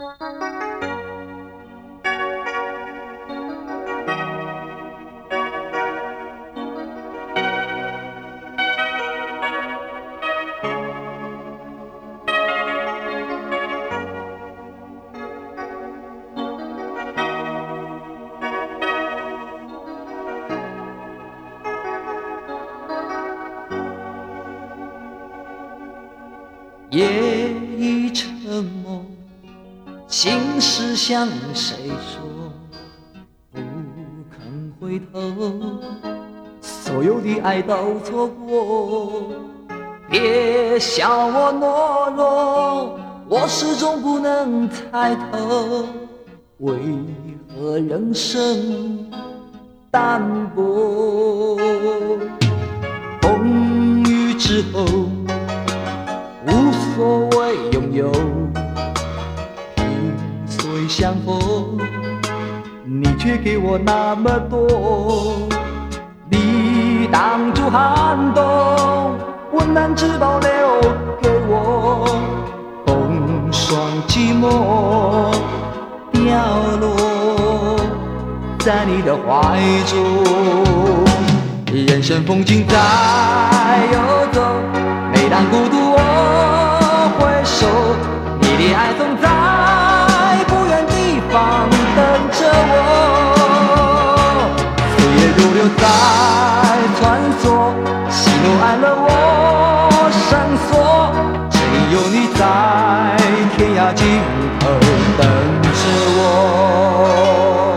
夜已沉默，心事向谁说？不肯回头，所有的爱都错过。别笑我懦弱，我始终不能抬头。为何人生淡薄？风雨之后无所谓拥有，萍水相逢，你却给我那么多。你挡住寒冬，温暖只保留给我，风霜寂寞掉落在你的怀中。人生风景在游走，每当孤独我回首，你的爱总在不远地方等着我。岁月如流在穿梭，喜怒哀乐我闪烁，只有你在天涯尽头等着我。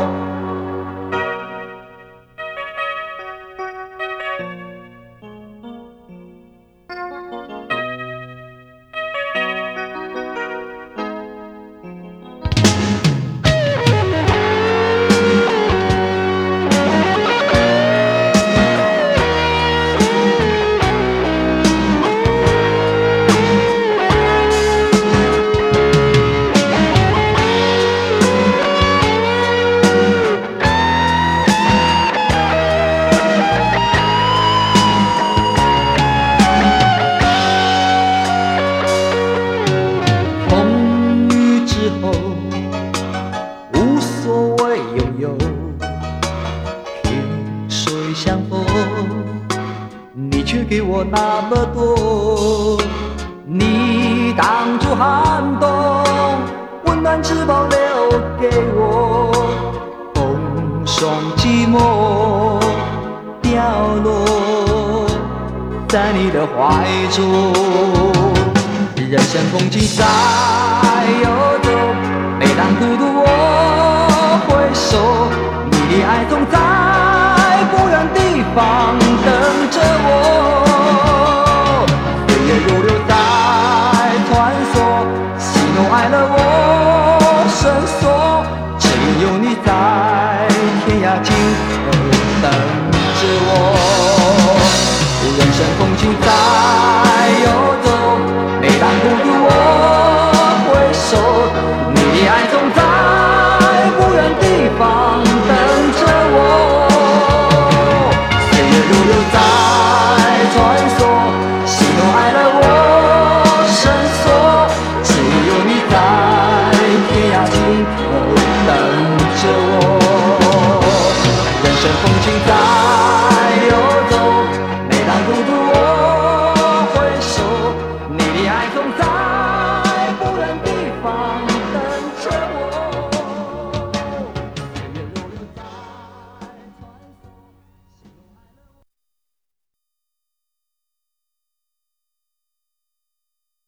无所谓拥有，萍水相逢，你却给我那么多。你挡住寒冬，温暖只保留给我，风霜寂寞掉落在你的怀中。人生风景在游走，每当孤独我回首，你的爱总在不远地方等着我。岁月如流在穿梭，喜怒哀乐我